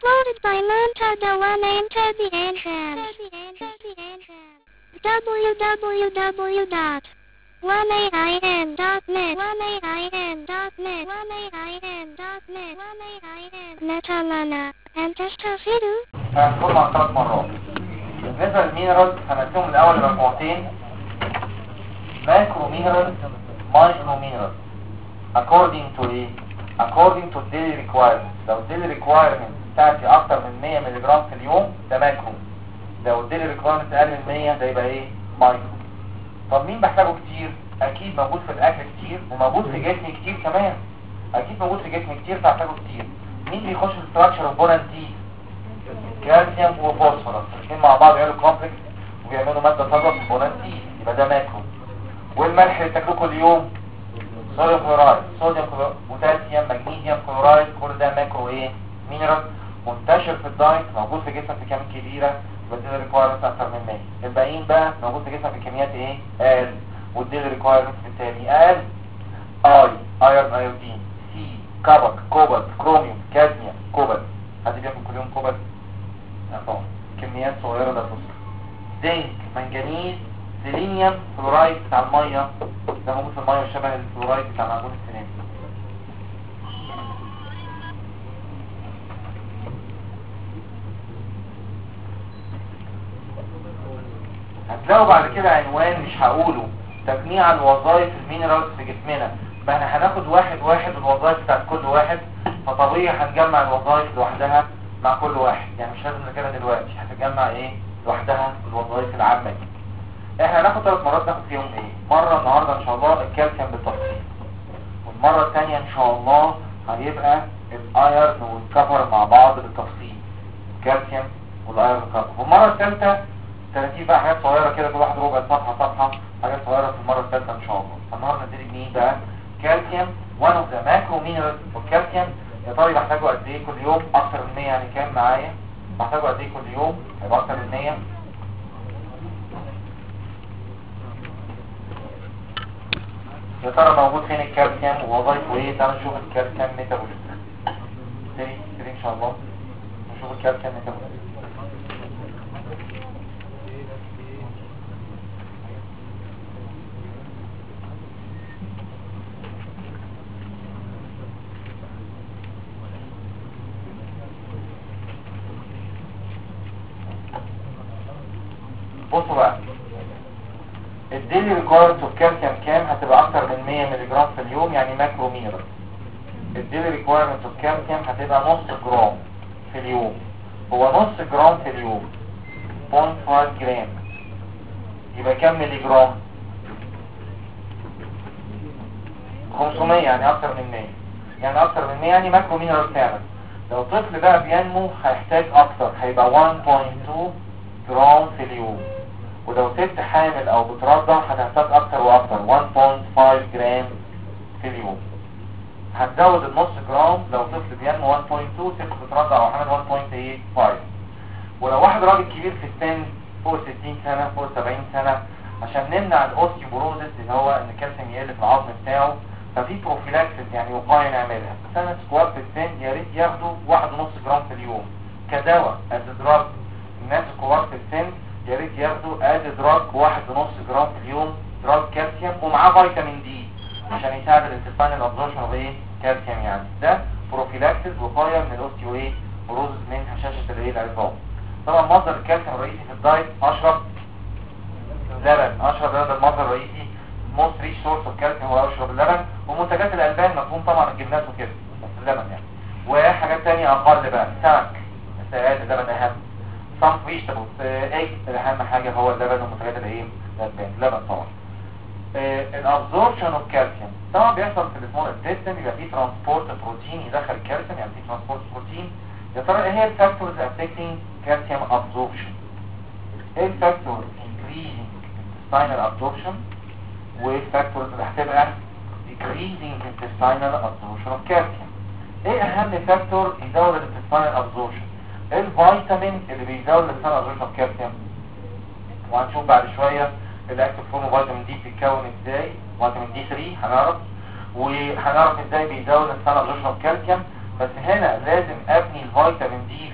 Uploaded by Montada One Enter the Entrance. www.1ain.net Netalana and Testafidu. هنقول مع 3 مرات. بالنسبة للمينرالز هنقسمهم الأول لمجموعتين، ماكرو مينرالز مايكرو مينرالز according to ايه؟ according to daily requirements. لو daily requirements بتاعتي أكتر من 100 ملغ في اليوم ده ماكرو، لو daily requirements أقل من 100 ده يبقى ايه؟ مايكرو. طب مين بحتاجه كتير؟ أكيد موجود في الأكل كتير وموجود في جسمي كتير كمان، أكيد موجود في جسمي كتير فهحتاجه كتير. مين بيخش في structure of bone and teeth؟ كالسيوم وفوسفورس الاثنين مع بعض يعملوا كومبلكس وبيعملوا ماده صلبه في البولانتين، يبقى ده ماكرو. والملح اللي بتاكلوه كل يوم صوديوم كلورايد، بوتاسيوم، مغنيسيوم كلورايد، كل ده ماكرو ايه؟ مينرال منتشر في الدايت، موجود في جسمك بكميات كبيره، يبقى الديلي ريكوايرمنت اكتر من 100. الباقيين بقى موجود في جسمك بكميات ايه؟ اقل، والديلي ريكوايرمنت بالتالي اقل. ايرون، ايودين، سي، كبك، كوبالت، كروميوم، كادميوم، كوبالت. حد بياكل كل يوم كوبالت؟ طبعا كميات صغيرة لا تذكر. زنك، منجنيز، سيلينيوم، فلورايد بتاع المية، ده موجود في المية شبه الفلورايد بتاع معجون السنان. هتلاقوا بعد كده عنوان مش هقوله، تجميع الوظائف المينرالز في جسمنا، ما احنا هناخد واحد واحد الوظائف بتاعت كل واحد، فطبيعي هنجمع الوظائف لوحدها مع كل واحد، يعني مش لازم نذاكرها دلوقتي، هتجمع ايه لوحدها الوظائف العامة دي. احنا هناخد 3 مرات ناخد فيهم ايه؟ مرة النهاردة ان شاء الله الكالسيوم بالتفصيل، والمرة الثانية ان شاء الله هيبقى الايرن والكبر مع بعض بالتفصيل، الكالسيوم والايرن والكبر. والمرة الثالثة ترتيب بقى حاجات صغيرة كده، كل واحد ربع صفحة حاجات صغيرة في المرة الثالثة ان شاء الله. النهاردة نبتدي بمين بقى؟ كالسيوم، one of the macro minerals. والكالسيوم يا ترى بحتاجه قد ايه كل يوم؟ اكتر من 100 يعني كام معايا؟ بحتاجه قد ايه كل يوم؟ هيبقى اكتر من 100. يا ترى موجود فين الكالسيوم ووظائفه ايه؟ تعالوا نشوف الكالسيوم ميتابوليزم. نبتدي ان شاء الله نشوف الكالسيوم ميتابوليزم. بصوا بقى، الديلي ريكوايرمنت اوف كالسيوم كام؟ هتبقى اكتر من 100 ملغ في اليوم، يعني ماكرو مينرال. الديلي ريكوايرمنت اوف كالسيوم هتبقى نص جرام في اليوم. هو نص جرام في اليوم 0.5 جرام، يبقى كام ملي جرام؟ 500، يعني اكتر من 100، يعني اكتر من 100 يعني ماكرو مينرال فعلا. لو طفل بقى بينمو هيحتاج اكتر، هيبقى 1.2 جرام في اليوم. ولو ست حامل او بترضع هتحتاج اكتر واكتر، 1.5 جرام في اليوم. هتزود النص جرام لو طفل بينمو 1.2، ست بترضع او حامل 1.85. ولو واحد راجل كبير في السن فوق 60 سنة فوق 70 سنة، عشان نمنع الاوستيوبروزيس اللي هو ان الكالسيوم يقل في العظم بتاعه، ففي بروفيلاكسس يعني وقايه نعملها. سنة كبار في السن يا ريت ياخدوا 1.5 جرام في اليوم كدواء از دراج. الناس الكبار في السن يا ريت ياخدوا از دراج 1.5 جرام في اليوم دراج كالسيوم، ومعاه فيتامين دي عشان يساعد الانتستين الابزوربشن اوف ايه؟ كالسيوم. يعني ده بروفيلاكسس وقايه من الاوستيو ايه؟ بروزيس من هشاشه الايه؟ العظام. طبعا مصدر الكالسيوم الرئيسي في الدايت اشرب لبن، اشرب لبن المصدر الرئيسي. موست ريش سورس اوف كالسيوم هو اشرب اللبن، ومنتجات الالبان مفهوم طبعا الجبنات وكده، بس اللبن يعني. وحاجات تانية اقل بقى، سمك، السائلات، اللبن اهم. صنف فيجيتابلز، ايج، اهم حاجه هو اللبن ومنتجات الايه؟ الالبان، اللبن طبعا. الابزوربشن اوف كالسيوم طبعا بيحصل في السمول انتستين، يبقى فيه ترانسبورت بروتين يدخل الكالسيوم، يعني فيه ترانسبورت بروتين. يا ترى ايه هي الفاكتورز افكتنج كالسيوم ابزوربشن؟ ايه الفاكتورز increasing intestinal absorption، وايه الفاكتورز اللي هتبقى decreasing intestinal absorption of calcium؟ ايه اهم فاكتور يزود الانتستينال absorption؟ ايه الفيتامين اللي بيزود الانتستينال absorption of calcium؟ وهنشوف بعد شويه الاكتيف فورم فيتامين دي بيتكون ازاي، فيتامين دي 3 هنعرف، وهنعرف ازاي بيزود الانتستينال absorption of calcium. بس هنا لازم ابني الفيتامين دي في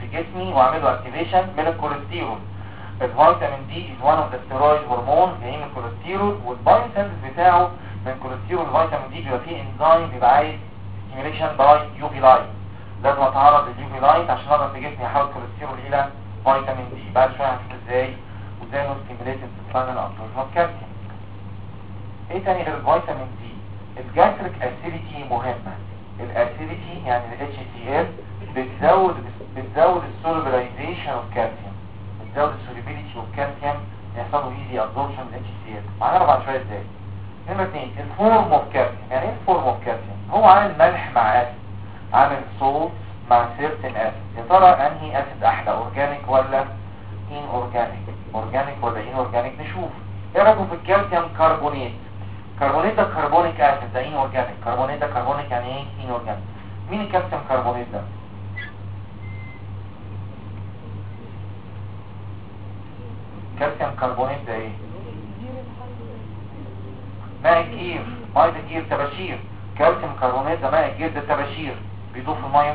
جسمي واعمل له اكتيفيشن من الكوليسترول. الفيتامين دي is one of the steroid hormones جاي من الكوليسترول، والبايوسنس بتاعه من الكوليسترول. الفيتامين دي بيبقى فيه انزيم بيبقى عايز stimulation باي UV لايت، لازم اتعرض لليوفي لايت عشان اقدر في جسمي احول الكوليسترول الى فيتامين دي. بعد شويه هنشوف ازاي وازاي انه ستيميليتد فاينل ابسوربشن اوف كالسيوم. ايه تاني غير الفيتامين دي؟ الجاستريك اسيديتي مهمه. الاسيديتي يعني ال HCl بتزود السوليبيلايزيشن اوف كالسيوم، بتزود السوليبيليتي اوف كالسيوم، يحصل له ايزي ابسوربشن من HCl. هنعرف بعد شويه ازاي. نمرة 2 الفورم اوف كالسيوم. يعني ايه الفورم اوف كالسيوم؟ هو عامل ملح مع اسيد، عامل صوت مع سيرتن اسيد. يا ترى انهي اسيد احلى، اورجانيك ولا ان اورجانيك؟ اورجانيك ولا ان اورجانيك؟ نشوف. ايه رايكم في الكالسيوم كربونات؟ كربونات ده كربونيك اسيد، ده ان اورجانيك. كربونات ده كربونيك يعني ايه ان اورجانيك. مين الكالسيوم كربونات ده؟ كالسيوم كربونات ده ايه؟ ماء الجير، ميه الجير، تباشير. كالسيوم كربونات ده ماء الجير، ده تباشير. بيضيف الميه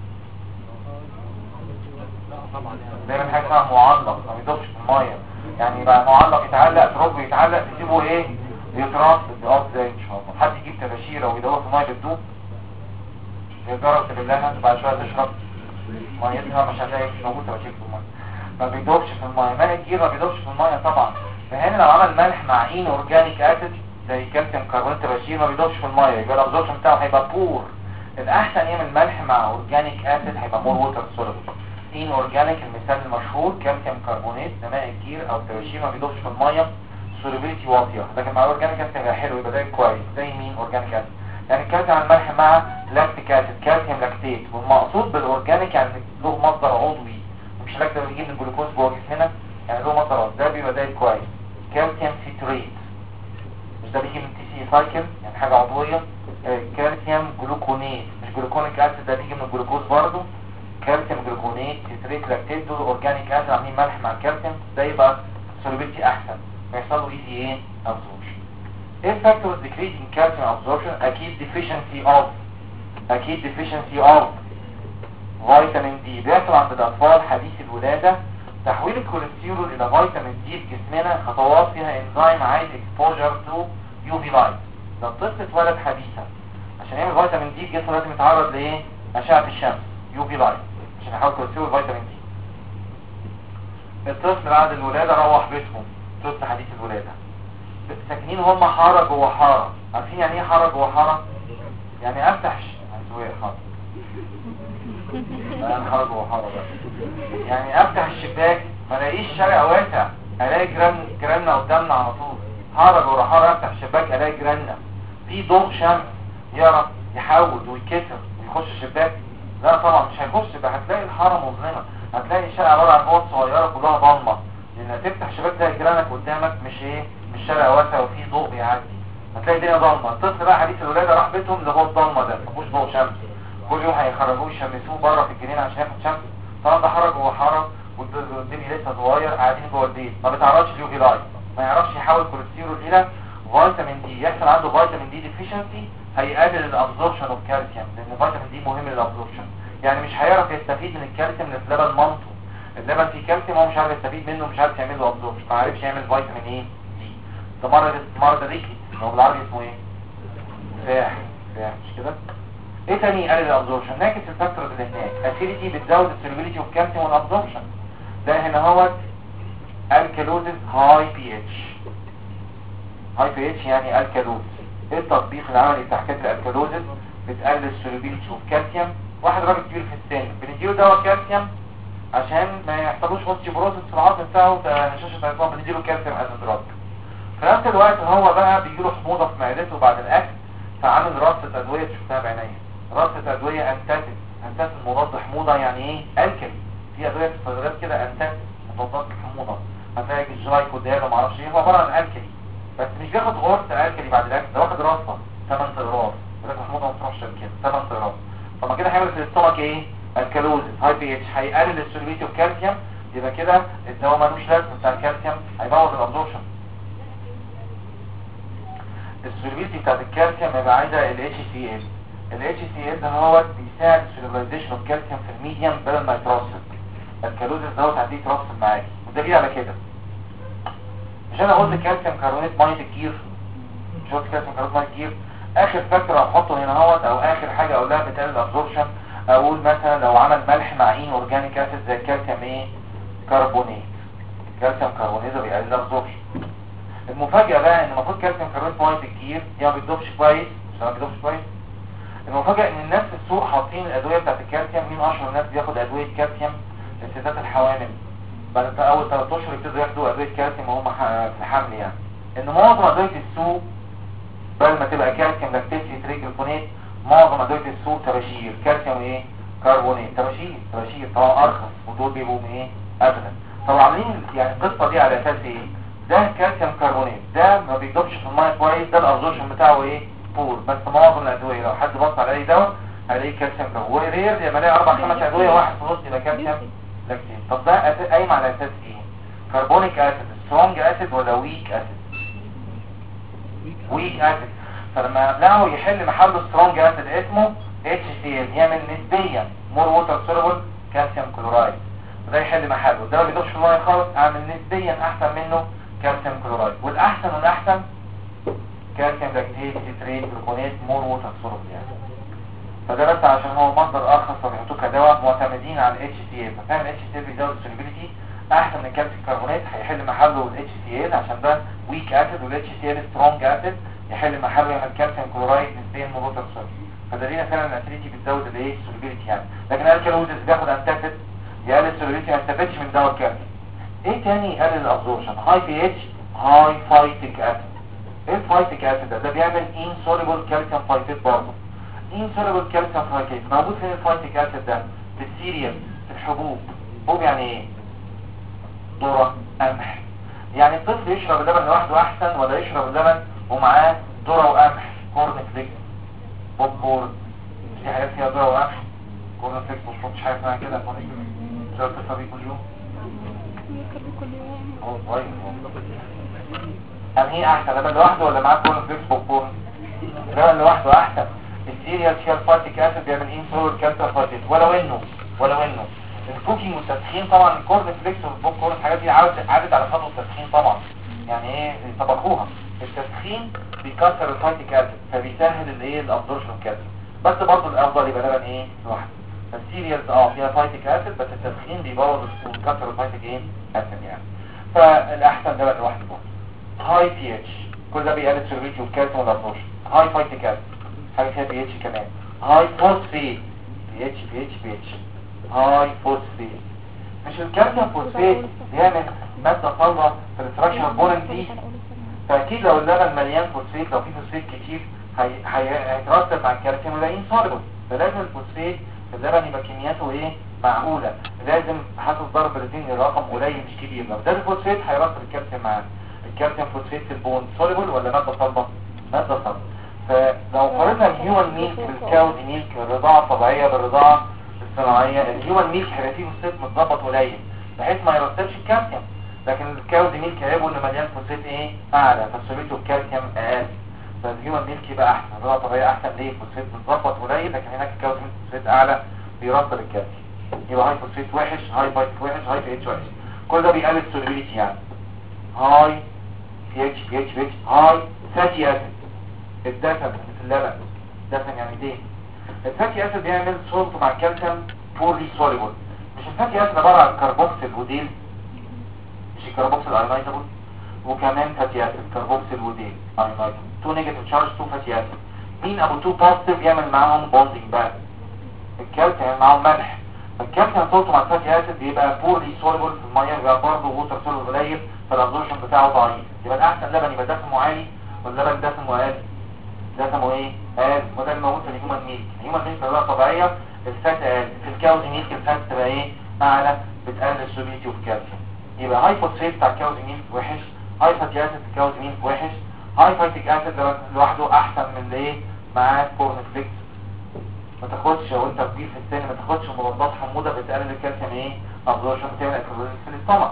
دايما حاجه اسمها معلق، ما بيضيفش في الميه. يعني يبقى معلق يتعلق، تراب يتعلق، تسيبه ايه؟ يترص. اه ازاي ان شاء الله. حد يجيب تباشيره ويدور في الميه بتدوب؟ يجرب تبلها بعد شويه تشرب ميتها، مش هتلاقي موجود تباشير في الميه. ما بيدوبش في الميه، ماء الجير ما بيدوبش في الميه طبعا. فهنا لو عمل ملح مع ان اورجانيك اسيد زي كالسيوم كربونات تباشير ما بيدوبش في الميه، يبقى الابزوربشن بتاعه هيبقى بور. الاحسن يعمل ملح مع اورجانيك اسيد، هيبقى مور ووتر سوليبل. ان اورجانيك المثال المشهور كالسيوم كربونات، ده ماء الجير او تباشير ما بيدوبش في الميه، سوليبيليتي واطيه. لكن مع اورجانيك اسيد هيبقى حلو، يبقى ده كويس. زي مين اورجانيك اسيد؟ يعني الكالسيوم على الملح مع لاكتيك اسيد، كالسيوم لاكتيت. والمقصود بالاورجانيك يعني له مصدر عضوي، مش لاكتيك بيجيب من الجلوكوز جوه جسمنا، يعني له مصدر عضوي، ده بيبقى ده كويس. كالسيوم سيتريت، مش ده بيجي من TC سايكل يعني حاجه عضويه. كالسيوم جلوكونات، مش جلوكونيك اسيد، ده بيجي من الجلوكوز برضه. كالسيوم جلوكونات، سيتريت، لاكتيت، دول اورجانيك اسيد عاملين ملح مع الكالسيوم، ده يبقى سوليبيليتي احسن، بيحصل له ايزي ايه ابزوربشن. ايه فاكتورز ديكريزنج كالسيوم ابزوربشن؟ اكيد ديفيشنسي اوف فيتامين دي. بيحصل عند الاطفال حديث الولاده تحويل الكوليسترول الى فيتامين دي في جسمنا، خطوات فيها انزيم عايز اكسبوجر تو يوفي لايت. ده الطفل اتولد حديثا، عشان يعمل فيتامين دي في جسمه لازم يتعرض لايه؟ اشعه الشمس، يوفي لايت، عشان يحول كوليسترول فيتامين دي. الطفل بعد الولاده روح بيتهم، طفل حديث الولاده ساكنين هم حاره جوه حاره. عارفين يعني ايه حاره جوه حاره؟ يعني افتح حاره انا حاره جوه حاره بس. يعني افتح الشباك ما الاقيش شارع واسع، الاقي جيراننا قدامنا على طول. حاره جوه حاره، افتح الشباك الاقي جيراننا، في ضوء شمس يعرف يحود ويكسر ويخش الشباك؟ لا طبعا مش هيخش. بقى هتلاقي الحاره مظلمه، هتلاقي الشارع عباره عن اوض صغيره كلها ضلمه، لان تفتح شباك تلاقي جيرانك قدامك، مش شارع واسع وفيه ضوء بيعدي، هتلاقي الدنيا ضلمه. الطفل بقى حديث الولاده راح بيتهم اللي هو الضلمه ده، مفيهوش ضوء شمس، كل يوم هيخرجوه يشمسوه بره في الجنينه عشان ياخد شمس. طبعا ده حرج جوه حاره، والبيبي لسه صغير قاعدين جوه البيت، ما بيتعرضش لليوفي لايت، ما يعرفش يحول كوليسترول الى فيتامين دي. يحصل عنده فيتامين دي ديفيشنسي، هيقلل الابزوربشن اوف كالسيوم، لان الفيتامين دي مهم للابزوربشن. يعني مش هيعرف يستفيد من الكالسيوم اللي في لبن مامته. اللبن فيه كالسيوم هو مش عارف يستفيد منه، مش عارف يعمل له ابزوربشن، ما عرفش يعمل فيتامين ايه دي. ده مرض ريكي، هو بالعربي اسمه ايه؟ فاح مش كده؟ ايه تاني يقلل الابزوربشن؟ ناقص الفاكتورز اللي هناك. اسيديتي بتزود السوليبيليتي اوف كالسيوم والابزوربشن. ده هنا هو الكالوزيس هاي بي اتش يعني الكالوز. ايه التطبيق العملي بتاع حكايه الكالوزيس؟ بتقلل السوليبيليتي اوف كالسيوم. واحد راجل كبير في السن بنديله دواء كالسيوم عشان ما يحصلوش اوستيوبروسيس في العظم بتاعه، هشاشه عظام، بنديله كالسيوم از دراج. في نفس الوقت هو بقى بيجيله حموضه في معدته بعد الاكل، فعامل رصه ادويه شفتها بعينيا، رصه ادويه انتاسيد مضاد حموضه. يعني ايه؟ الكلي. في ادويه في الصيدليات كده انتاسيد مضادات الحموضه، هتلاقي الجلايكودال وما اعرفش ايه، هو عباره عن الكلي، بس مش بياخد غرص الكلي بعد الاكل، ده واخد رصه 8 اقراص، ولكن الحموضه ما تروحش كده 8 اقراص. طب كده هيعمل في الاستومك ايه؟ الكالوزيس هاي بي اتش، هيقلل السوليبيليتي اوف كالسيوم. يبقى كده الدواء ملوش لازمه بتاع الكالسيوم، هيبوظ الابزوربشن. السوليبيليتي بتاعت الكالسيوم يبقى عايزه ال HCl. ال HCl ده هو بيساعد السوليبيلايزيشن اوف كالسيوم في الميديم بدل ما يترسب. الكالوزيس دوت هتيجي ترسب معاكي، والدليل على كده مش انا قلت كالسيوم كربونات ميه الجير، مش قلت كالسيوم كربونات ميه الجير، اخر فاكتور هحطه هنا اهوت او اخر حاجه اقولها بتقلل الابزوربشن، اقول مثلا لو عمل ملح مع ان اورجانيك اسيد زي الكالسيوم ايه كربونات، كالسيوم كربونات ده بيقلل الابزوربشن. المفاجاه بقى ان المفروض كالسيوم كربونات ميه الجير يا ما بيدوبش كويس مش ما بيدوبش كويس. المفاجاه ان الناس في السوق حاطين الادويه بتاعت الكالسيوم، مين اشهر الناس بياخد ادويه كالسيوم؟ الستات الحوامل بعد اول 3 اشهر يبتدوا ياخدوا ادويه كالسيوم وهم في الحمل يعني. ان معظم ادويه السوق بدل ما تبقى كالسيوم لاكتيت سيتريكلفونات معظم ادويه السوق تباشير كالسيوم ايه كربونات، تباشير طبعا ارخص ودول بيبقوا ايه ابدا. طب عاملين يعني القصه دي على اساس ايه؟ ده كالسيوم كربونات ده ما بيدوبش في الميه كويس، ده الابزوربشن بتاعه ايه بور، بس معظم الادويه لو حد بص على اي دواء هيلاقي كالسيوم كربونات، ورير لما الاقي 4 5 ادويه واحد في النص يبقى كالسيوم لاكتيت. طب ده قايم على اساس ايه؟ كربونيك اسيد سترونج اسيد ولا ويك اسيد؟ ويك اسيد. فلما قبلها يحل محله سترونج اسيد اسمه HCl يعمل نسبيا مور ووتر سوليبل كالسيوم كلورايد، وده يحل محله. ده ما بيدوبش في الميه خالص، اعمل نسبيا احسن منه كالسيوم كلورايد، والاحسن والاحسن كالسيوم لاكتيت سيتريت جلوكونات مور ووتر سوليبل يعني. فده بس عشان هو مصدر ارخص فبيحطوه كدواء معتمدين على HCl، ففعلا HCl بيزود السوليبيليتي احسن من الكالسيوم كربونات، هيحل محله HCl عشان ده ويك اسيد والHCl سترونج اسيد يحل محله يعمل كالسيوم كلورايد نسبيا مور ووتر سوليبل. فدلينا فعلا ان الاسيديتي بتزود الايه السوليبيليتي يعني. لكن الكالوزيس بياخد انتاسيد يقلل السوليبيليتي ما يستفادش من دواء الكالسيوم. ايه تاني يقلل الابزوربشن؟ هاي بي اتش هاي فايتيك اسيد. ايه الفايتيك اسيد ده؟ بيعمل انسوليبل كالسيوم فايتيت برضه. انسوليبل كالسيوم فايتيت موجود فين الفايتيك اسيد ده؟ في السيريال في الحبوب. حبوب يعني ايه؟ ذره قمح. يعني الطفل يشرب اللبن لوحده احسن ولا يشرب اللبن ومعاه ذره وقمح؟ كورن فليكس بوب كورن في حاجات فيها ذره وقمح، كورن فليكس مش حاجه اسمها كده شو القصه دي كل يوم هو كويس. يعني ايه احسن لبن لوحده ولا معاه كورن فليكس بوب كورن؟ اللبن لوحده احسن. السيريال فيها الفايتيك اسيد بيعمل انسوليبل كالسيوم فايتيت، ولو انه الكوكينج والتدخين طبعا الكورن فليكس والبوب كورن الحاجات دي عادت على خطوه التدخين طبعا، يعني ايه طبخوها. التدخين بيكسر الفايتيك اسيد فبيسهل الايه الابزوربشن كالسيوم، بس برضه الافضل يبقى لبن ايه لوحده. فالسيريالز فيها فايتيك اسيد بس التدخين بيبوظ ويكسر الفايتيك ايه اسيد يعني. فالاحسن لبن لوحده برضه. هاي بي اتش كل ده بيقلل السوليبيليتي والكالسيوم والابزوربشن. هاي فايتيك اسيد حاجه فيها بي اتش كمان. هاي فوسفيت بي اتش هاي فوسفيت. مش الكالسيوم فوسفيت بيعمل ماده صلبه في الاستراكشر بولنتي، فاكيد لو اللبن مليان فوسفيت لو في فوسفيت كتير هيترتب مع الكالسيوم ويبقى انسوليبل. فلازم الفوسفيت في اللبن يبقى كمياته ايه معقوله، لازم حسب ضرب الاثنين الرقم قليل مش كبير. لو ده الفوسفيت هيرتب الكالسيوم معاه. الكالسيوم فوسفيت في البون سوليبل ولا ماده صلبه؟ ماده صلبه. فلو قارنا الهيومن ميلك بالكاو ميلك الرضاعه الطبيعيه بالرضاعه الصناعيه، الهيومن ميلك هيبقى فيه فوسفيت متظبط قليل بحيث ما يرتبش الكالسيوم، لكن الكاو ميلك هيبقوا اللي مليان فوسفيت ايه اعلى فسوليبيليتي الكالسيوم اقل. فالهيومن ميلك يبقى احسن، الرضاعه الطبيعيه احسن ليه؟ فوسفيت متظبط قليل، لكن هناك الكاو ميلك فوسفيت اعلى بيرتب الكالسيوم. يبقى هاي فوسفيت وحش، هاي فايتيك وحش، هاي بي اتش وحش. كل ده بيقلل السوليبيليتي يعني. هاي بي اتش هاي فاتي اسيد الدسم في اللبن. دسم يعني دين. الفاتي اسيد بيعمل سولت مع الكالسيوم بورلي سوليبل. مش الفاتي اسيد عباره عن كربوكسيل وديل، مش الكربوكسيل ايونايزابل، وكمان فاتي اسيد كربوكسيل وديل ايونايزابل. 2 نيجاتيف تشارج 2 فاتي اسيد. مين ابو 2 بوزيتيف يعمل معاهم بوندنج بقى؟ الكالسيوم يعمل معاهم ملح. فالكالسيوم سولته مع الفاتي اسيد بيبقى بورلي سوليبل في الميه، يبقى برضه ووتر سوليبل قليل فالابزوربشن بتاعه ضعيف. يبقى الاحسن لبن يبقى دسمه عالي ولا لبن دسمه اقل؟ دسمه ايه؟ اقل. وده الموجود في الهيومن ميلك. الهيومن ميلك بطريقه طبيعيه الفات اقل، في الكاوز ميلك الفات تبقى ايه؟ اعلى بتقلل السوليبيليتي اوف كالسيوم. يبقى هاي فوسفيت بتاع الكاوز ميلك وحش، هاي فاتي اسيد في الكاوز ميلك وحش، هاي فايتيك اسيد لوحده احسن من الايه؟ معاه كورن فليكس. ما تاخدش وانت كبير في السن ما تاخدش مضادات حموضه بتقلل الكالسيوم ايه؟ ابزوربشن بتعمل اكسبلوجن في الاستومك.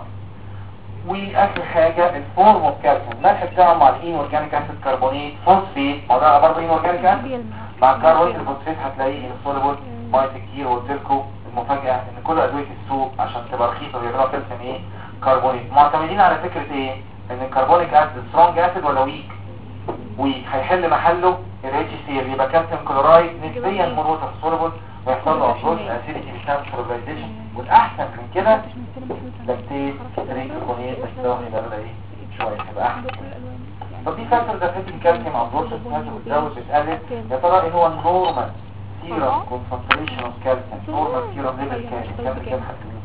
واخر حاجه الفورم اوف كالسيوم، الملح بتاعه مع الان اورجانيك اسيد كربونيت فوسفيت، ما ده برضه ان اورجانيك اسيد مع كربونيت الفوسفيت هتلاقيه انسوليبل ميه كتير. وقلت لكم المفاجأة ان كل ادوية السوق عشان تبقى رخيصة بيعملوها كالسيوم ايه؟ كربونيت. معتمدين على فكرة ايه؟ ان الكربونيك اسيد سترونج اسيد ولا ويك؟ ويك. هيحل محله ال HCl يبقى كالسيوم كلورايد نسبيا مور ووتر سوليبل ويحصل له ابزوربشن اسيديتي بتاعت سوليبلايزيشن. والاحسن من كده لاكتيت ريكونيت بس ده هيبقى بقى ايه شوية هيبقى احسن. طب دي فاكتور ده فيت الكالسيوم ابزوربشن بتاعته بتزود بتقلل. يا ترى ايه هو النورمال سيرم كونسنتريشن اوف كالسيوم؟ نورمال سيرم ليفل كام حتى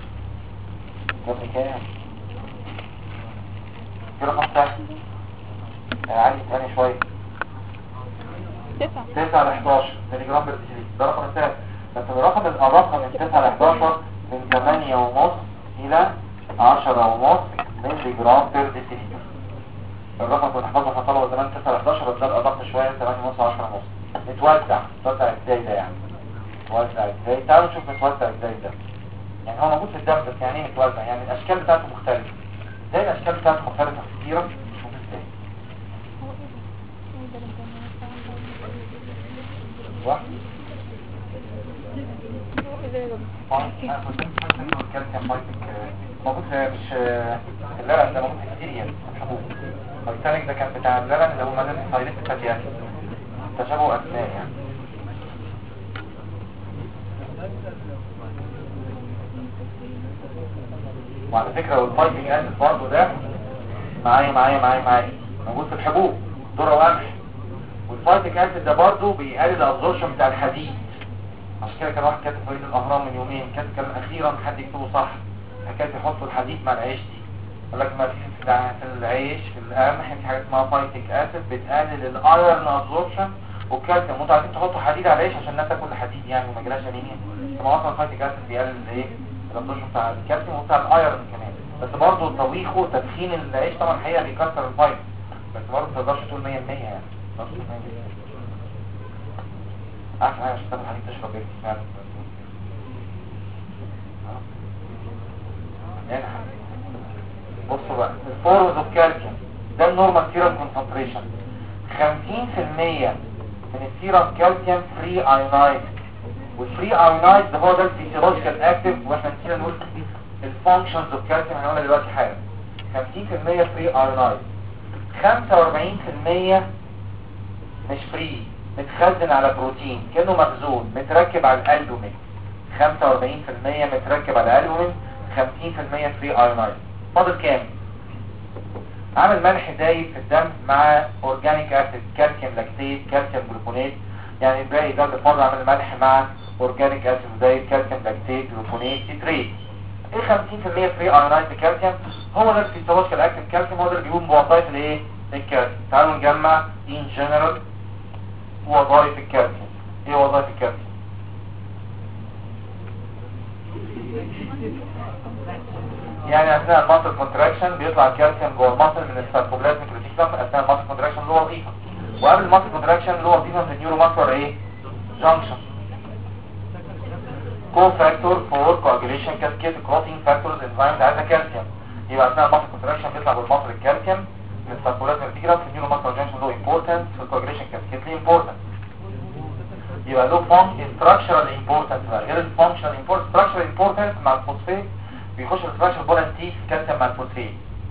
كام في رقم سهل عايز ثاني شوية 9 ل 11 ملي جرام بر ديسيليتر. ده رقم الثالث. بس الرقم الأدق من 9 ل 11 من 8.5 إلى 10.5 ملي جرام بر ديسيليتر. الرقم كنت حفظه حطله زمان 9 ل 11 بس ده الأدق شوية 8.5 10.5. متوزع ازاي ده يعني؟ متوزع ازاي؟ تعالوا نشوف متوزع ازاي ده. يعني هو موجود في الدم بس يعني ايه متوزع؟ يعني الأشكال بتاعته مختلفة. زي الأشكال بتاعته مختلفة كتيرة. نشوف ازاي. موجود في مش اللبن ده موجود في كتير يعني حبوب. الثاني ده كان بتاع اللبن اللي هو مادة سايلنت فاتي اسيد تشابه أسنان يعني. وعلى فكرة والفايتنج اسيد برضه ده معايا موجود في الحبوب ذرة وقمح. والفايتنج اسيد ده برضه بيقلل الابزوربشن بتاع الحديد. عشان كده كان واحد كاتب فريد الاهرام من يومين كاتب كلام اخيرا حد يكتبه صح حكايه يحطوا الحديد مع العيش دي. قال لك ما في العيش في القمح في حاجه اسمها فايتنج اسيد بتقلل الايرن ابزوربشن والكالسيوم. انتوا عايزين تحطوا حديد على العيش عشان الناس تاكل حديد يعني وما يجيلهاش انيميا. طبعا اصلا الفايتنج اسيد بيقلل ايه الابزوربشن بتاع الكالسيوم وبتاع الايرن كمان. بس برضه طبيخه تدخين العيش طبعا الحقيقه بيكسر الفايتنج بس برضه ما تقدرش تقول 100% يعني. عشان عشان تاكل حديد تشرب ايه يعني. بصوا بقى الفورمز اوف كالسيوم ده النورمال سيرم كونسنتريشن. 50% من السيرم كالسيوم فري ايونايز. والفري ايونايز ده هو ده الفيسيولوجيكال اكتيف واحنا نسينا نقول الفانكشنز اوف كالسيوم هنقولها دلوقتي حالا. 50% فري ايونايز. 45% مش فري متخزن على بروتين كأنه مخزون متركب على الالبومين. 45% متركب على الالبومين. 50% فري ايونايز. فاضل كام؟ عامل ملح دايب في الدم مع اورجانيك اسيد كالسيوم لاكتيت كالسيوم جلوكونات. يعني الباقي ده بفضل عامل ملح مع اورجانيك اسيد دايب كالسيوم لاكتيت جلوكونات سيتريت. ايه 50% فري ايونايز كالسيوم؟ هو ده الفيسيولوجيكال اكتيف كالسيوم هو ده اللي بيقوم بوظائف الايه؟ الكالسيوم. تعالوا نجمع ان جنرال وظائف الكالسيوم. ايه وظائف الكالسيوم؟ يعني اثناء الماسل كونتراكشن بيطلع الكالسيوم جوه الماسل من الساركوبلازميك ريتيكولم اثناء الماسل كونتراكشن له وظيفه. وقبل الماسل كونتراكشن له وظيفه في النيورو ماسكولار ايه؟ جانكشن. كو فاكتور فور كواجوليشن كاسكيد كروتين فاكتورز انزيمز عايزه كالسيوم. يبقى اثناء الماسل كونتراكشن بيطلع بالماسل الكالسيوم من الساركوبلازميك ريتيكولم في النيورو ماسكولار جانكشن له امبورتنس في الكواجوليشن كاسكيد ليه امبورتنس. يبقى له structural importance غير الفانكشنال importance. structural importance مع الفوسفات بيخش الستراكشر بولانتي كالسيوم مع الفوسفات.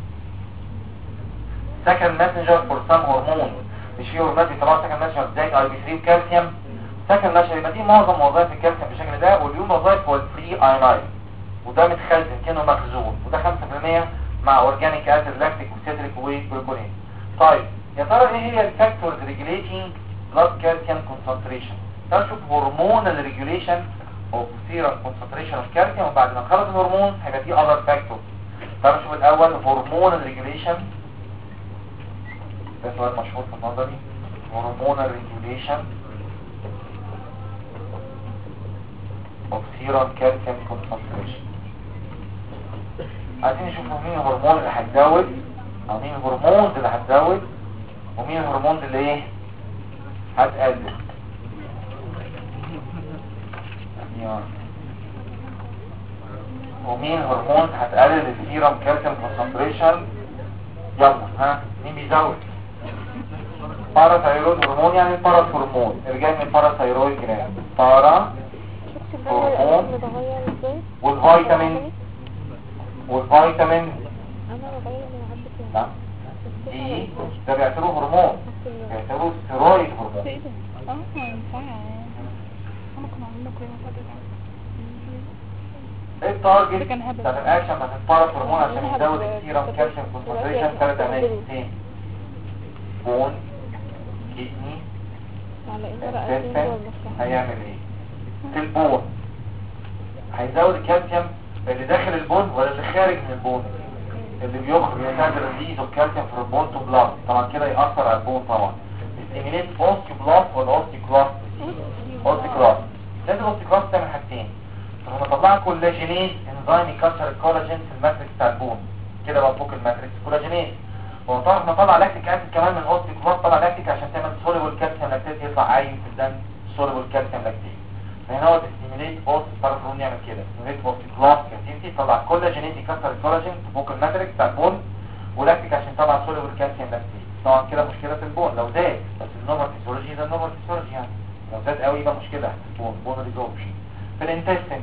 second messenger for some hormone مش في هرمونات بيطلعوا second messenger زي IB3 وكالسيوم. second messenger يبقى دي معظم وظائف الكالسيوم بالشكل ده. واليوم وظائف هو الفري ايونايز وده متخزن كأنه مخزون وده 5% مع اورجانيك اسيد لاكتيك وسيتريك وجلوكونات. طيب يا ترى ايه هي الفاكتورز ريجوليتنج بلاد كالسيوم كونسنتريشن؟ تعالوا نشوف هرمونال ريجوليشن اوف سيرم كونسنتريشن اوف كالسيوم وبعد ما نخلص الهرمون هيبقى في اذر فاكتور. تعالوا نشوف الاول هرمونال ريجوليشن. ده سؤال مشهور في النظري. هرمونال ريجوليشن اوف سيرم كالسيوم كونسنتريشن. عايزين نشوف مين الهرمون اللي هتزود او مين الهرمونز اللي هتزود ومين الهرمونز اللي ايه هتقلل. ومين هرمون هتقلل السيرم كالسيوم كونسنتريشن؟ يلا ها مين بيزود؟ باراثايرويد هرمون يعني الباراث هرمون اللي جاي من الباراثايرويد جلاند. هرمون بتغير ازاي؟ والفيتامين انا بغير من عدة نعم دي ده بيعتبروه هرمون، بيعتبروه ستيرويد هرمون. ايه ده؟ ينفع انا كنا عاملين كريمة ايه التارجت بتاعت الاكشن بتاعت البارا هرمون عشان يزود السيرم كالسيوم كونسنتريشن؟ 3 اماكن: بون، كيدني، انتستين. هيعمل ايه في البون؟ هيزود الكالسيوم اللي داخل البون ولا اللي خارج من البون؟ اللي بيخرج يعمل ريليز الكالسيوم في البون تو بلاد، طبعا كده يأثر على البون. طبعا ستيميليت اوستيوبلاست ولا اوستيكلاست؟ اوستيكلاست. لازم اوستيكلاست تعمل حاجتين: لما طلع كولاجينيز انزيم يكسر الكولاجين في الماتريكس بتاع البون، كده بقى فوق الماتريكس كولاجينيز. وطبعا طلع لاكتيك اسيد كمان من اوستيكلاست، طلع لاكتيك عشان تعمل سوليبل كالسيوم لاكتيت، يطلع عايم في الدم سوليبل كالسيوم لاكتيت. فهنا هو ستيميليت اوست بارافرون يعمل كده، ستيميليت اوستيكلاست كاتيتي يطلع كولاجينيز يكسر الكولاجين في فوق الماتريكس بتاع البون، ولاكتيك عشان يطلع سوليبل كالسيوم لاكتيت. طبعا كده مشكله في البون لو زاد، بس النورمال فيسيولوجي ده النورمال فيسيولوجي يعني لو زاد قوي يبقى مشكله في البون، بون ريزوربشن. في الانتستين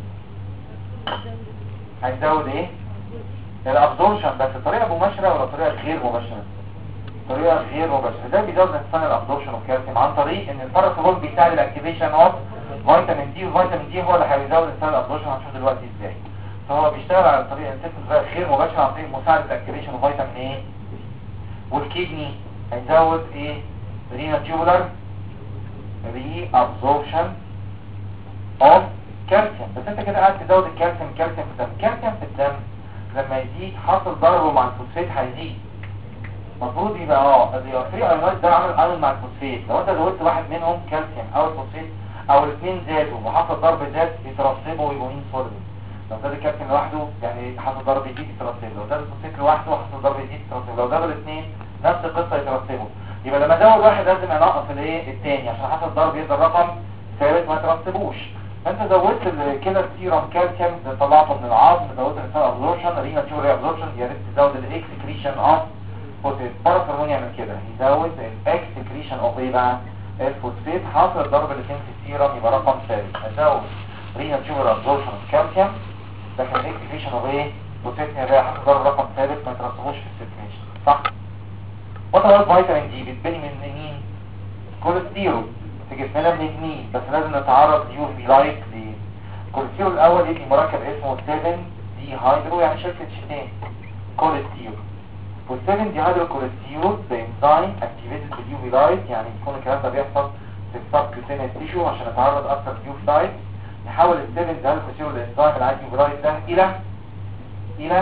هيزود ايه؟ الابزوربشن، بس بطريقه مباشره ولا طريقه غير مباشره؟ طريقه غير مباشره. ده بيزود انسان الابزوربشن والكالسيوم عن طريق ان الباراسول بيساعد الاكتيفيشن اوف فيتامين دي، والفيتامين دي هو اللي هيزود انسان الابزوربشن. هنشوف دلوقتي ازاي. فهو بيشتغل على طريقه غير مباشره عن طريق مساعده الاكتيفيشن اوف فيتامين ايه. والكيدني هيزود ايه؟ رينا تيوبولار ري ابزوربشن اوف كالسيوم. بس انت كده قاعد تزود الكالسيوم في الدم. الكالسيوم في الدم لما يزيد حاصل ضربه مع الفوسفات هيزيد. المفروض يبقى الفري ايونات ده عامل ايون مع الفوسفات، لو انت زودت واحد منهم كالسيوم او الفوسفات او الاثنين زادوا وحصل ضرب زاد يترسبوا ويبقوا مين سوليد. لو زاد الكالسيوم لوحده يعني حصل ضرب يزيد يترسب، لو زاد الفوسفات لوحده حصل ضرب يزيد يترسب، لو زاد الاثنين نفس القصه يترسبوا. يبقى لما ازود واحد لازم انقص الايه الثاني عشان حصل ضرب يقدر رقم ثابت ما يترسبوش. فانت زودت كده السيرم كالسيوم طلعته من العظم، زودت الانسان ابزوربشن رينا تيوري ابزوربشن، يا ريت تزود الاكسكريشن اوف فوسفات. بارافورمون يعمل كده يزود الاكسكريشن اوف ايه بقى؟ الفوسفات. حاصل الضرب الاثنين في السيرم يبقى رقم ثابت. ازود رينا تيوري ابزوربشن كالسيوم لكن الاكسكريشن اوف ايه؟ فوسفات يبقى حاصل ضرب رقم ثابت ما يترسبوش في السيركيشن، صح؟ وطبعا الفيتامين دي بتبني من مين؟ كوليسترول في جسمنا بنبنيه، بس لازم نتعرض ليو في لايت. الكوليسترول الاول يدي مركب اسمه 7 دي هيدرو يعني شركه شتان كوليسترول. وال7 دي هيدرو كوليسترول بانزيم اكتيفيتد باليو في لايت، يعني بيكون الكلام ده بيحصل في السبكوتينيوس تيشو عشان نتعرض اكتر ليو في لايت. نحول ال7 دي هيدرو كوليسترول الانزيم العادي يو في لايت ده الى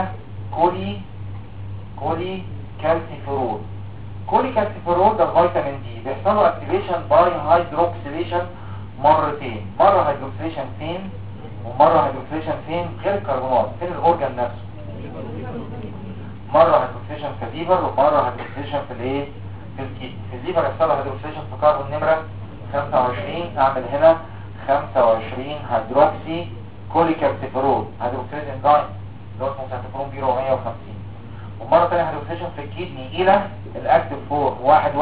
كولي كالسيفيرول. كولي كالسيفيرول ده الفيتامين دي بيحصل له اكتيفيشن باي هيدروكسيليشن مرتين، مره هيدروكسيليشن فين ومره هيدروكسيليشن فين غير الكربونات، فين الاورجان نفسه. مره هيدروكسيليشن في الليفر ومره هيدروكسيليشن في الايه في الكيدني. في الليفر يحصل له هيدروكسيليشن في كربون نمره 25، اعمل هنا 25 هيدروكسي كولي كالسيفيرول هيدروكسيليز انزيم اللي هو اسمه سانتوفرون بي 450. ومرة ثانية هيدروكسيشن في الكيدني إلى الأكتيف فورم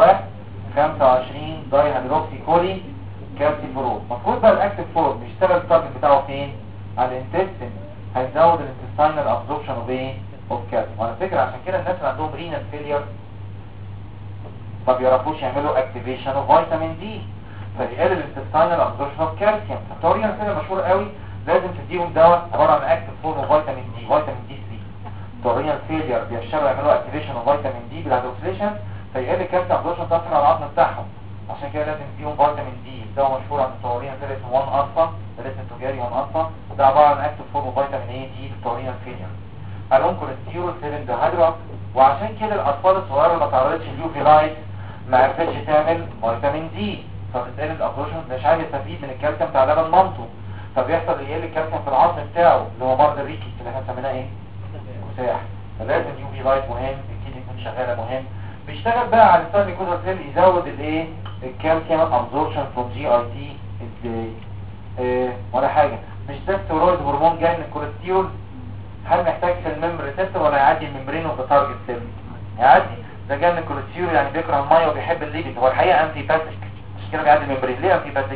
25 داي هيدروكسي كولي كالسيفيرول. المفروض بقى الأكتيف فورم بيشتغل التارجت بتاعه فين؟ على الانتستين، هيزود الانتستينال ابزوربشن اوف ايه؟ اوف كالسيوم. وعلى فكرة عشان كده الناس اللي عندهم رينال فيلير ما بيعرفوش يعملوا اكتيفيشن اوف فيتامين دي، فبيقلل الانتستينال ابزوربشن اوف كالسيوم. فالطريقة كده مشهور قوي لازم تديهم دواء عبارة عن اكتيف فورم اوف فيتامين دي، فيتامين دي 3. طريقة الفيلير بيشتغلوا يعملوا اكتيفيشن اوف فيتامين دي بالهيدروكسيليشن فيقل الكالسيوم ابزوربشن تاثر على العظم بتاعهم. عشان كده لازم نديهم فيتامين دي. دواء مشهور عند الطورين ده اسمه 1 الفا، ده اسم تجاري 1 الفا، ده عبارة عن اكتيف فورم اوف فيتامين اي دي للطورين الفيلير. قالون كوليسترول 7 دهيدرا. وعشان كده الاطفال الصغيره اللي ما تعرضتش اليو في لايت ما عرفتش تعمل فيتامين دي، فبتقل الابزوربشن، مش عايز يستفيد من الكالسيوم بتاع لبن مامته، فبيحصل يقل الكالسيوم في العظم بتاعه اللي هو مرض الريكي اللي احنا سميناه ايه؟ مساح. فلازم اليو في لايت مهم، الكيدني يكون شغاله مهم. بيشتغل بقى على السيل ميكوزال سيل يزود الايه؟ الكالسيوم ابزوربشن فروم جي اي تي. ازاي؟ ولا حاجه، مش ده ستيرويد هرمون جاي من الكوليسترول؟ هل محتاج في الممبر ريسبتور ولا يعدي الممبرين اوف ذا تارجت سيل؟ يعدي. ده جاي من الكوليسترول يعني بيكره الميه وبيحب الليبيد، هو الحقيقه انتي باسيك عشان كده بيعدي الممبرين. ليه انتي باسيك؟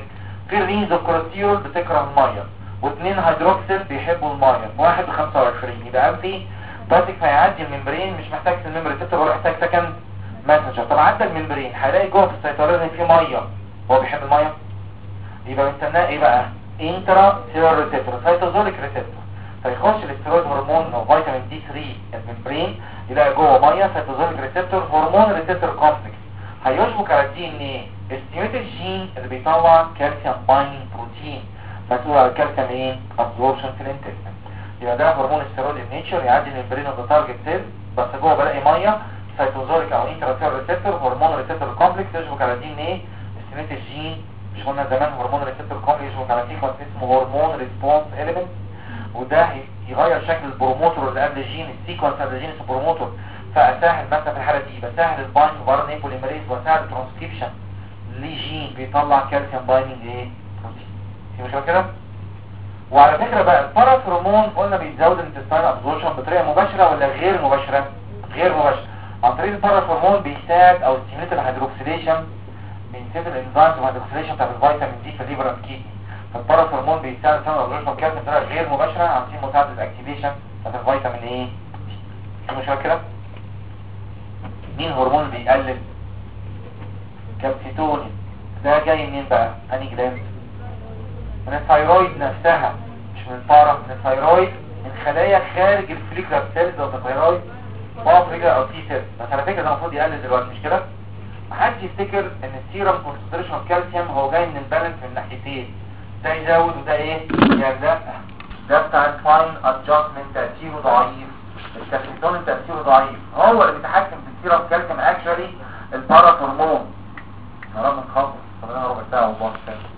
في الرينزوكورتيول بتكره الميه، واثنين هيدروكسيل بيحبوا الميه، واحد ب25 يبقى امتي باسك هيعدي الممبرين، مش محتاج سلم ريسبتور ولا محتاج سكند ماسنجر. طب عدى الممبرين هيلاقي جوه في السيتوبلازم في ميه، هو بيحب الميه، يبقى بنسميها ايه بقى؟ انترا سيلولار ريسبتور، سيتوزوليك ريسبتور. فيخش الاسترويد هرمون او فيتامين دي 3 الممبرين يلاقي جوه ميه، سيتوزوليك ريسبتور، هرمون ريسبتور كومبلكس هيشبك على الدي ان ايه، استيميت الجين اللي بيطلع كالسيوم بايندينج بروتين مسؤول على الكالسيوم ايه؟ ابزوربشن في الانتستين. يبقى ده هرمون استيرويد النيتشر يعدي الممبرين اوف ذا تارجت سيل، بس جوه بلاقي ميه، سيتوزوليك او انترا سيلولار ريسبتور، هرمون ريسبتور كومبلكس يشبك على الدي ان ايه، استيميت الجين. مش قلنا زمان هرمون ريسبتور كومبلكس يشبك على سيكونس اسمه هرمون ريسبونس اليمنت، وده يغير شكل البروموتور اللي قبل الجين، السيكونس قبل الجين اسمه بروموتور، فاسهل مثلا في الحاله دي بسهل البايند وبرن ايه بوليمريز، واساعد الترانسكريبشن لجين بيطلع كالسيوم بايندينج ايه بروتين. في مشكله كده؟ وعلى فكره بقى الباراثرمون قلنا بيزود الانتستين ابزوربشن بطريقه مباشره ولا غير مباشره؟ غير مباشره. عن طريق الباراثرمون بيساعد او ستيميليت الهيدروكسيليشن، بينسيت الانزيمز والهيدروكسيليشن بتاع الفيتامين دي في الليفر والكيدني. فالباراثرمون بيساعد في الابزوربشن كالسيوم بطريقه غير مباشره عن طريق مساعده الاكتيفيشن بتاع الفيتامين ايه. مش كده؟ مين هرمون بيقلل؟ كالسيتونين. ده جاي منين بقى؟ انهي جلاند؟ من الثايرويد نفسها، مش من البارا، من الثايرويد، من خلايا خارج الفليكولار سيلز اوف الثايرويد، بافريجا او تي سيلز. بس على فكره ده المفروض يقلل دلوقتي، مش كده؟ محدش يفتكر ان السيرم كونسنتريشن اوف كالسيوم هو جاي من البالانس من ناحيتين، ده يزود وده ايه؟ يعني ده بتاع الفاين ادجستمنت تاثيره ضعيف، الكالسيتونين تاثيره ضعيف، هو اللي بيتحكم في السيرم كالسيوم اكشولي الباراثرمون. قربنا نخلص، فاضلنا ربع ساعه والله.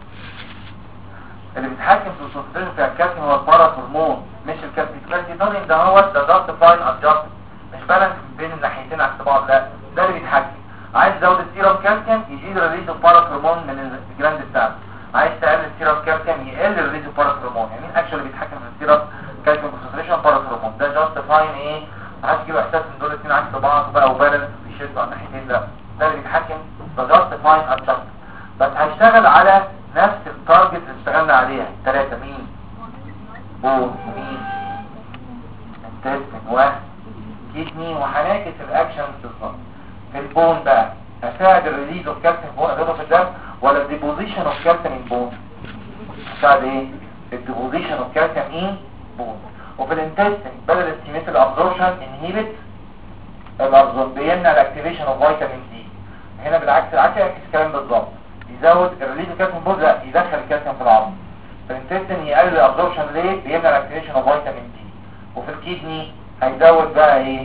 اللي بيتحكم في الكونسنتريشن بتاع الكالسيوم هو الباراثرمون مش الكالسيتونين. ده هو ده فاين ادجستمنت، مش بالانس بين الناحيتين عكس بعض، لا ده اللي بيتحكم. عايز تزود السيرم كالسيوم يزيد ريليز الباراثرمون من الجلاند بتاعته، عايز تقلل السيرم كالسيوم يقلل ريليز الباراثرمون. يعني مين اكشولي بيتحكم في السيرم كالسيوم كونسنتريشن؟ باراثرمون. ده جاستيفاين ايه؟ ما حدش يجيب احساس ان دول الاثنين عكس بعض بقى وبالانس بيشدوا على الناحيتين، لا ده اللي بيتحكم. ده جاستيفاين ادجستمنت، بس هيشتغل على نفس التارجت اللي اشتغلنا عليها الثلاثه. مين؟ بون، مين؟ انتستين وكيدني، وهنعكس الاكشن بالظبط. في البون بقى هساعد الريليز اوف كالسيوم بون اضافه في الدم، ولا الديبوزيشن اوف كالسيوم ان بون؟ هساعد ايه؟ الديبوزيشن اوف كالسيوم ان بون. وفي الانتستين بدل استيميت الابزوربشن انهيبت الابزورب، بيمنع الاكتيفيشن اوف فيتامين دي. هنا بالعكس، يعكس الكلام بالظبط، يزود الريليز اوف كالسيوم بون، لا يدخل الكالسيوم في العظم. في الانتستين يقلل الابزوربشن، ليه؟ بيمنع الاكتيفيشن اوف فيتامين دي. وفي الكيدني هيزود بقى ايه؟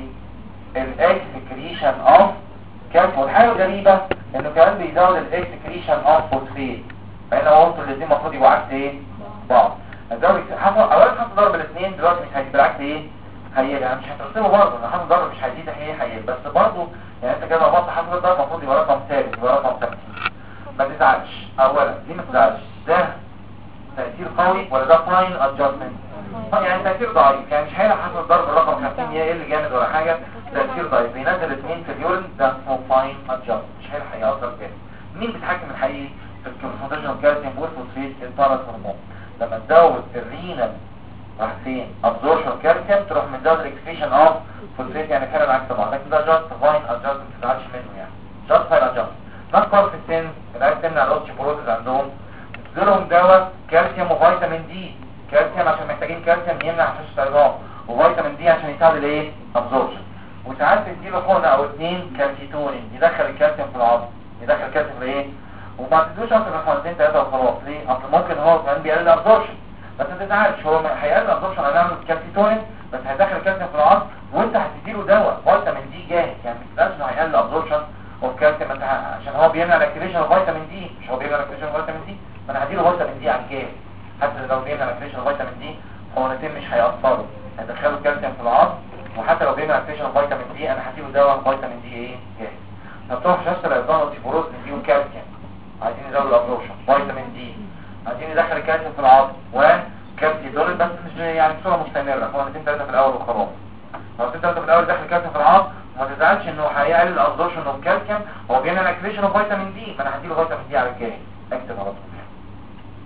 الاكسكريشن اوف كالسيوم. والحاجه الغريبه انه كمان بيزود الاكسكريشن اوف فوسفيت، فهنا قلت الاثنين المفروض يبقوا عكس ايه؟ بعض. هتزود اولا حط ضرب الاثنين دلوقتي مش هيجي بالعكس ايه؟ هيقل. يعني مش هتقسمه برضه، لو حط ضرب مش هيزيد هيقل، بس برضه يعني انت كده لو بص حسب الضرب المفروض يبقى رقم ثابت، يبقى رقم 50. ما تزعلش. اولا ليه ما تزعلش؟ ده تأثير قوي ولا ده فاين ادجستمنت؟ يعني تأثير ضعيف، يعني مش هيلحق حسب الضرب الرقم 50 يقل جامد ولا حاجه، تأثير ضعيف بينزل 2 في اليورين، ده اسمه فاين ادجستمنت، مش هيلحق يأثر جامد. مين بيتحكم الحقيقي في الكونسنتريشن اوف كالسيوم والفوسفيت؟ الباراثرمون. لما تزود الرينال راح فين؟ ابزوربشن كالسيوم، تروح مزود الاكسكريشن اوف فوسفيت، يعني فعلا عكس بعض. لكن ده جاست فاين ادجستمنت، ما تزعلش منه يعني، جاست فاين ادجستمنت. نفكر في السن اللي عايز تمنع الاوستيوبروزيس عندهم، تديلهم دواء كالسيوم وفيتامين دي. كالسيوم عشان محتاجين كالسيوم يمنع هشاشة العظام، وفيتامين دي عشان يساعد الايه؟ ابزوربشن. وساعات تديله حقنه او اثنين كالسيتونين يدخل الكالسيوم في العظم، يدخل الكالسيوم في ايه؟ وما تدوش اكتر من حقنتين ثلاثه وخلاص. ليه؟ اصل ممكن هو كمان بيقلل الابزوربشن، بس ما تزعلش، هو هيقلل الابزوربشن هنعمل كالسيتونين بس هيدخل الكالسيوم في العظم، وانت هتديله دواء فيتامين دي جاهز. يعني ما تقلقش انه هيقلل الابزوربشن والكالسيوم عشان هو بيمنع الاكتيفيشن اوف فيتامين دي، مش هو بيمنع الاكتيفيشن اوف فيتامين دي، ما انا هديله فيتامين دي على الجاهز. حتى لو بيمنع الاكتيفيشن اوف فيتامين دي حقنتين مش هيأثروا، هيدخلوا الكالسيوم في العظم. وحتى لو بيمنع الاكتيفيشن اوف فيتامين دي انا هديله دواء فيتامين دي ايه؟ جاهز. هتروح شاشه العظام والتيبروز نديله كالسيوم، عايزين نزود الابزوربشن، فيتامين دي، عايزين ندخل الكالسيوم في العظم وكالسيتول، بس مش يعني بصوره مستمره، حقنتين ثلاثه في الاول وخلاص. حقنتين ثلاثه في الاول دخل الكالسيوم في العظم، وما تزعلش انه هيقلل الابزوربشن اوف كالسيوم، هو بيمنع الاكتيفيشن اوف فيتامين دي، ما انا هديله فيتامين دي على الجاهز. اكتب على طول.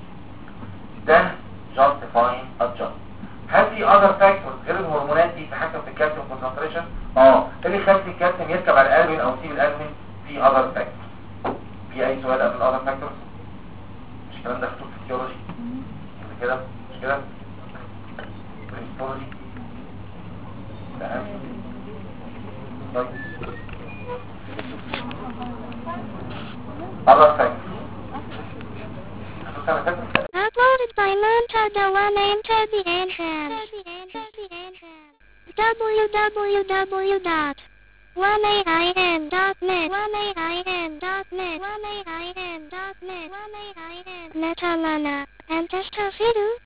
ده justifying adjustment. هل في other factors غير الهرمونات دي تتحكم في الكالسيوم concentration؟ ايه اللي يخلي الكالسيوم يركب على الالبين او يسيب الالبين؟ في other factors. في اي سؤال قبل other factors؟ مش الكلام ده مكتوب في الثيولوجي كده؟ مش كده؟ في الهيستولوجي؟ تمام؟ طيب other factors. Uploaded by Montada One Enter the Entrance. www.1aim.net Metalana and Testosidu